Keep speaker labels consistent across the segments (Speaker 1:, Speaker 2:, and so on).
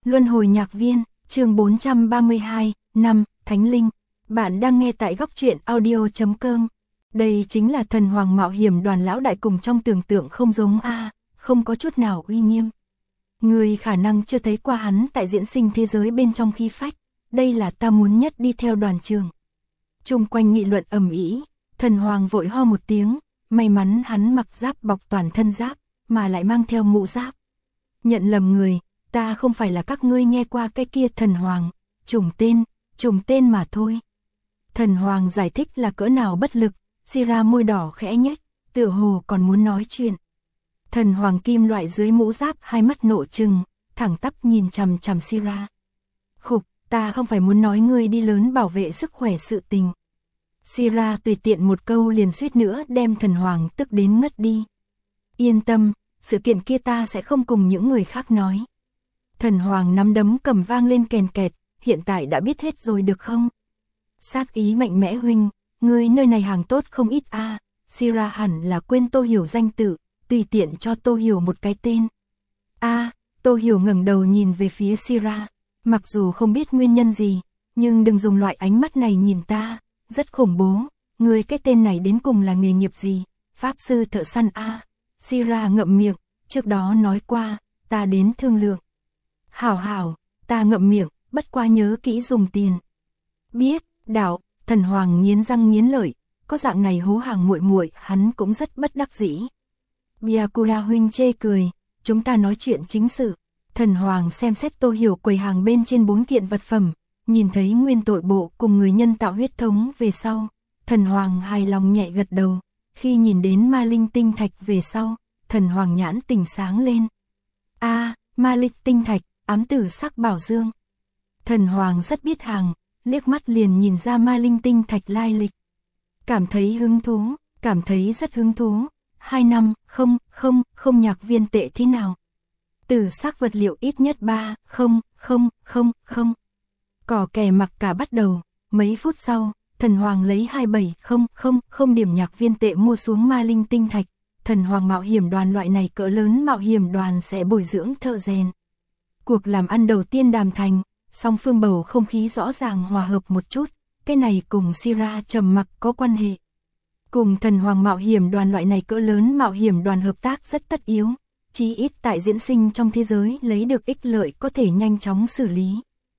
Speaker 1: Luân hồi nhạc viên, chương 432, năm, Thánh Linh. Bạn đang nghe tại góc truyện audio.com. Đây chính là thần hoàng mạo hiểm đoàn lão đại cùng trong tưởng tượng không giống a, không có chút nào uy nghiêm. Người khả năng chưa thấy qua hắn tại diễn sinh thế giới bên trong khí phách, đây là ta muốn nhất đi theo đoàn trường. Chung quanh nghị luận ầm ĩ, thần hoàng vội ho một tiếng, may mắn hắn mặc giáp bọc toàn thân giáp, mà lại mang theo mũ giáp. Nhận lầm người, ta không phải là các ngươi nghe qua cái kia thần hoàng, trùng tên mà thôi. Thần hoàng giải thích là cỡ nào bất lực, Sira môi đỏ khẽ nhếch, tựa hồ còn muốn nói chuyện. Thần hoàng kim loại dưới mũ giáp hai mắt nộ trừng, thẳng tắp nhìn chằm chằm Sira. Khục, ta không phải muốn nói ngươi đi lớn bảo vệ sức khỏe sự tình. Sira tùy tiện một câu liền suýt nữa đem thần hoàng tức đến ngất đi. Yên tâm, sự kiện kia ta sẽ không cùng những người khác nói. Thần hoàng nắm đấm cầm vang lên kèn kẹt, hiện tại đã biết hết rồi được không? Sát ý mạnh mẽ huynh, ngươi nơi này hàng tốt không ít a. Sira hẳn là quên Tô Hiểu danh tự, tùy tiện cho Tô Hiểu một cái tên. Tô Hiểu ngẩng đầu nhìn về phía Sira, mặc dù không biết nguyên nhân gì, nhưng đừng dùng loại ánh mắt này nhìn ta, rất khủng bố. Ngươi cái tên này đến cùng là nghề nghiệp gì? Pháp sư thợ săn a. Sira ngậm miệng, trước đó nói qua, ta đến thương lượng. Hảo, ta ngậm miệng, bất quá nhớ kỹ dùng tiền. Biết, đạo, thần hoàng nghiến răng nghiến lợi, có dạng này hố hàng muội muội, hắn cũng rất bất đắc dĩ. Byakura huynh chê cười, chúng ta nói chuyện chính sự. Thần hoàng xem xét Tô Hiểu quầy hàng bên trên 4 kiện vật phẩm, nhìn thấy nguyên tội bộ cùng người nhân tạo huyết thống về sau, thần hoàng hài lòng nhẹ gật đầu. Khi nhìn đến ma linh tinh thạch về sau, thần hoàng nhãn tỉnh sáng lên. Ma linh tinh thạch, ám tử sắc bảo dương. Thần hoàng rất biết hàng, liếc mắt liền nhìn ra ma linh tinh thạch lai lịch. Cảm thấy rất hứng thú. 2 năm, không nhạc viên tệ thế nào. Tử sắc vật liệu ít nhất 3, không. Cỏ kè mặc cả bắt đầu, mấy phút sau, thần hoàng lấy 27,000 điểm nhạc viên tệ mua xuống ma linh tinh thạch. Thần hoàng mạo hiểm đoàn loại này cỡ lớn mạo hiểm đoàn sẽ bồi dưỡng thợ rèn. Cuộc làm ăn đầu tiên đàm thành, song phương bầu không khí rõ ràng hòa hợp một chút, cái này cùng Sira trầm mặc có quan hệ. Cùng thần hoàng mạo hiểm đoàn loại này cỡ lớn mạo hiểm đoàn hợp tác rất tất yếu, chí ít tại diễn sinh trong thế giới lấy được ích lợi có thể nhanh chóng xử lý.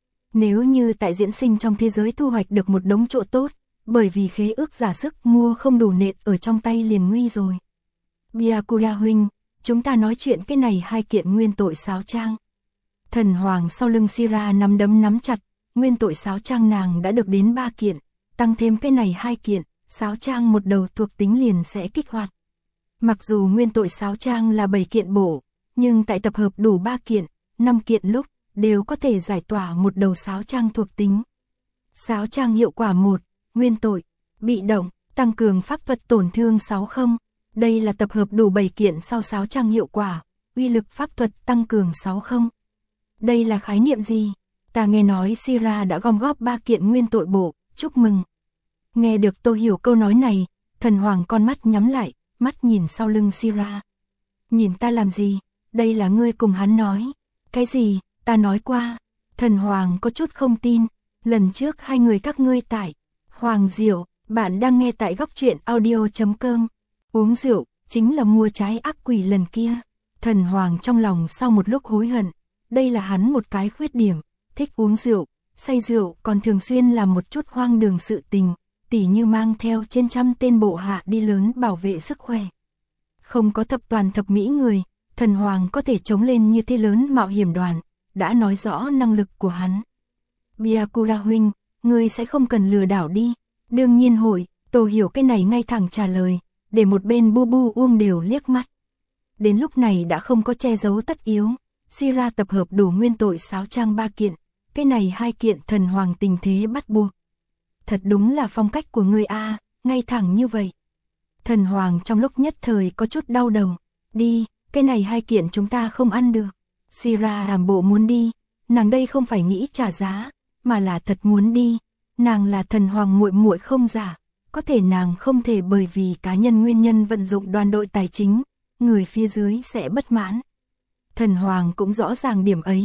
Speaker 1: Nếu như tại diễn sinh trong thế giới thu hoạch được một đống chỗ tốt, bởi vì khế ước giả sức mua không đủ nện ở trong tay liền nguy rồi. Byakura huynh, chúng ta nói chuyện cái này 2 kiện nguyên tội sáo trang. Thần hoàng sau lưng Sira nắm đấm nắm chặt, nguyên tội sáo trang nàng đã được đến 3 kiện, tăng thêm cái này 2 kiện, sáo trang một đầu thuộc tính liền sẽ kích hoạt. Mặc dù nguyên tội sáo trang là 7 kiện bổ, nhưng tại tập hợp đủ 3 kiện, 5 kiện lúc, đều có thể giải tỏa một đầu sáo trang thuộc tính. Sáo trang hiệu quả 1, nguyên tội, bị động, tăng cường pháp thuật tổn thương 60. Đây là tập hợp đủ 7 kiện sau sáo trang hiệu quả, uy lực pháp thuật tăng cường 60. Đây là khái niệm gì? Ta nghe nói Sira đã gom góp 3 kiện nguyên tội bộ, chúc mừng. Nghe được Tô Hiểu câu nói này, thần hoàng con mắt nhắm lại, mắt nhìn sau lưng Sira. Nhìn ta làm gì? Đây là ngươi cùng hắn nói. Cái gì? Ta nói qua. Thần hoàng có chút không tin. Lần trước 2 người các ngươi tại Hoàng Diệu, bạn đang nghe tại góc truyện audio.com. Uống rượu, chính là mua trái ác quỷ lần kia. Thần hoàng trong lòng sau một lúc hối hận. Đây là hắn một cái khuyết điểm, thích uống rượu, say rượu còn thường xuyên làm một chút hoang đường sự tình, tỉ như mang theo trên 100 tên bộ hạ đi lớn bảo vệ sức khỏe. Không có thập toàn thập mỹ người, thần hoàng có thể chống lên như thế lớn mạo hiểm đoàn, đã nói rõ năng lực của hắn. Byakura huynh, ngươi sẽ không cần lừa đảo đi. Đương nhiên hội, Tô Hiểu cái này ngay thẳng trả lời, để một bên bu bu uông đều liếc mắt. Đến lúc này đã không có che giấu tất yếu. Sira tập hợp đủ nguyên tội sáo trang 3 kiện, cái này 2 kiện thần hoàng tình thế bắt buộc. Thật đúng là phong cách của ngươi a, ngay thẳng như vậy. Thần hoàng trong lúc nhất thời có chút đau đầu. Đi, cái này 2 kiện chúng ta không ăn được. Sira làm bộ muốn đi, nàng đây không phải nghĩ trả giá, mà là thật muốn đi. Nàng là thần hoàng muội muội không giả, có thể nàng không thể bởi vì cá nhân nguyên nhân vận dụng đoàn đội tài chính, người phía dưới sẽ bất mãn. Thần hoàng cũng rõ ràng điểm ấy,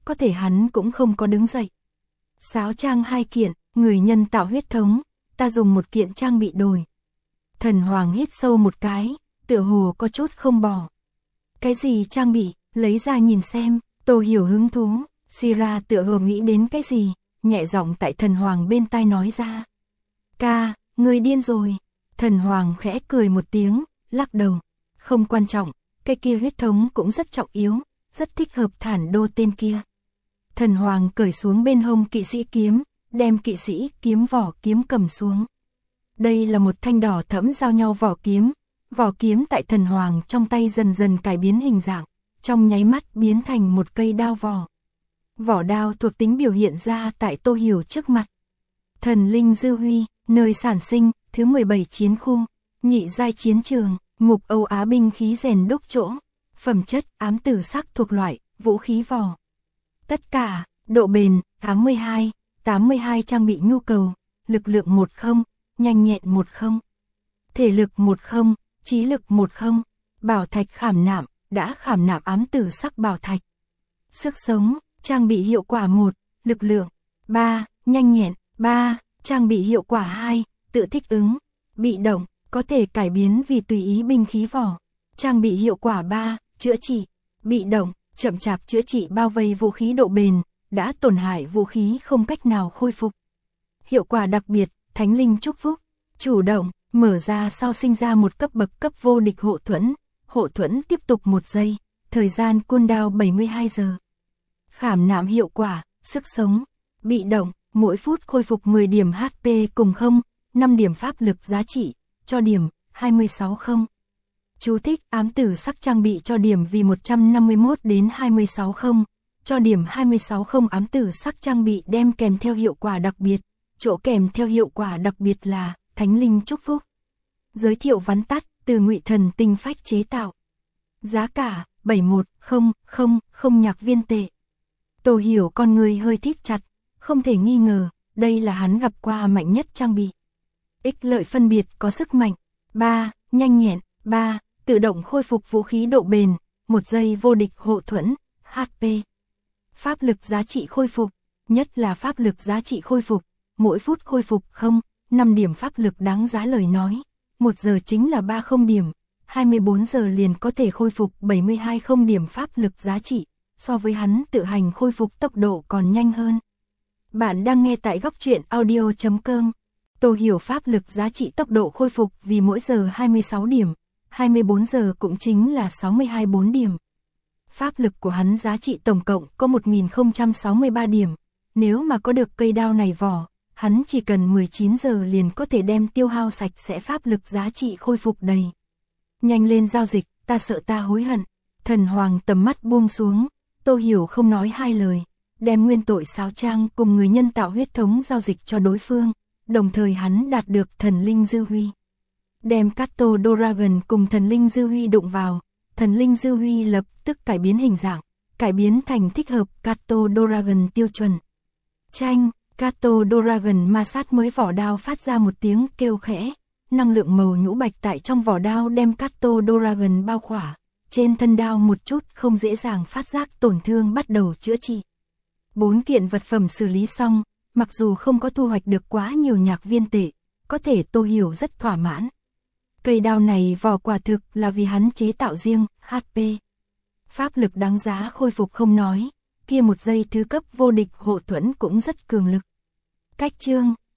Speaker 1: có thể hắn cũng không có đứng dậy. Sáo trang 2 kiện, người nhân tạo huyết thống, ta dùng 1 kiện trang bị đổi. Thần Hoàng hít sâu một cái, tựa hồ có chút không bỏ. Cái gì trang bị, lấy ra nhìn xem, Tô Hiểu hứng thú, Sira tựa hồ nghĩ đến cái gì, nhẹ giọng tại Thần Hoàng bên tai nói ra. Ca, người điên rồi. Thần Hoàng khẽ cười một tiếng, lắc đầu. Không quan trọng, cái kia huyết thống cũng rất trọng yếu, rất thích hợp Thản Đô tên kia. Thần Hoàng cởi xuống bên hông kỵ sĩ kiếm, đem kỵ sĩ kiếm vỏ kiếm cầm xuống. Đây là một thanh đỏ thẫm giao nhau vỏ kiếm tại Thần Hoàng trong tay dần dần cải biến hình dạng, trong nháy mắt biến thành một cây đao vỏ. Vỏ đao thuộc tính biểu hiện ra tại Tô Hiểu trước mặt. Thần linh dư huy, nơi sản sinh, thứ 17 chiến khu, nhị giai chiến trường, mục Âu Á binh khí rèn đúc chỗ, phẩm chất ám tử sắc thuộc loại, vũ khí vỏ. Tất cả, độ bền, 82 trang bị nhu cầu, lực lượng 10, nhanh nhẹn 10, thể lực 10, trí lực 10, bảo thạch khảm nạm, đã khảm nạm ám tử sắc bảo thạch. Sức sống, trang bị hiệu quả 1, lực lượng 3, nhanh nhẹn 3, trang bị hiệu quả 2, tự thích ứng, bị động, có thể cải biến vì tùy ý binh khí vỏ. Trang bị hiệu quả 3, chữa trị, bị động, chậm chạp chữa trị bao vây vũ khí độ bền, đã tổn hại vũ khí không cách nào khôi phục. Hiệu quả đặc biệt, Thánh linh chúc phúc, chủ động, mở ra sau sinh ra một cấp bậc cấp vô địch hộ thuẫn tiếp tục 1 giây, thời gian cooldown 72 giờ. Khảm nạm hiệu quả, sức sống, bị động, mỗi phút khôi phục 10 điểm HP cùng 5 điểm pháp lực giá trị, cho điểm 26 không. Chú thích ám tử sắc trang bị cho điểm vì 151 đến 26 không, cho điểm 26 không ám tử sắc trang bị đem kèm theo hiệu quả đặc biệt, chỗ kèm theo hiệu quả đặc biệt là Thánh linh chúc phúc. Giới thiệu vắn tắt, từ Ngụy Thần tinh phách chế tạo. Giá cả 71,000 nhạc viên tệ. Tô Hiểu con người hơi thít chặt, không thể nghi ngờ, đây là hắn gặp qua mạnh nhất trang bị. Ích lợi phân biệt có sức mạnh 3, nhanh nhẹn 3, tự động khôi phục vũ khí độ bền, 1 giây vô địch hộ thuẫn, HP. Pháp lực giá trị khôi phục, nhất là pháp lực giá trị khôi phục, mỗi phút khôi phục 5 điểm pháp lực đáng giá lời nói, 1 giờ chính là 30 điểm, 24 giờ liền có thể khôi phục 72 điểm pháp lực giá trị, so với hắn tự hành khôi phục tốc độ còn nhanh hơn. Bạn đang nghe tại góc truyện audio.com. Tô Hiểu pháp lực giá trị tốc độ khôi phục vì mỗi giờ 26 điểm, 24 giờ cũng chính là 62,4 điểm. Pháp lực của hắn giá trị tổng cộng có 1063 điểm, nếu mà có được cây đao này vỏ, hắn chỉ cần 19 giờ liền có thể đem tiêu hao sạch sẽ pháp lực giá trị khôi phục đầy. Nhanh lên giao dịch, ta sợ ta hối hận. Thần Hoàng tầm mắt buông xuống, Tô Hiểu không nói hai lời, đem nguyên tội sáo trang cùng người nhân tạo huyết thống giao dịch cho đối phương, đồng thời hắn đạt được thần linh dư huy. Đem Cato Dragon cùng thần linh dư huy đụng vào, thần linh dư huy lập tức cải biến hình dạng, cải biến thành thích hợp Cato Dragon tiêu chuẩn. Chanh, Cato Dragon ma sát mới vỏ đao phát ra một tiếng kêu khẽ, năng lượng màu nhũ bạch tại trong vỏ đao đem Cato Dragon bao khỏa, trên thân đao một chút không dễ dàng phát giác tổn thương bắt đầu chữa trị. 4 kiện vật phẩm xử lý xong, mặc dù không có thu hoạch được quá nhiều nhạc viên tệ, có thể Tô Hiểu rất thỏa mãn. Cây đao này vỏ quả thực là vì hắn chế tạo riêng, HP. Pháp lực đáng giá khôi phục không nói, kia 1 giây thứ cấp vô địch hộ thuẫn cũng rất cường lực. Cách chương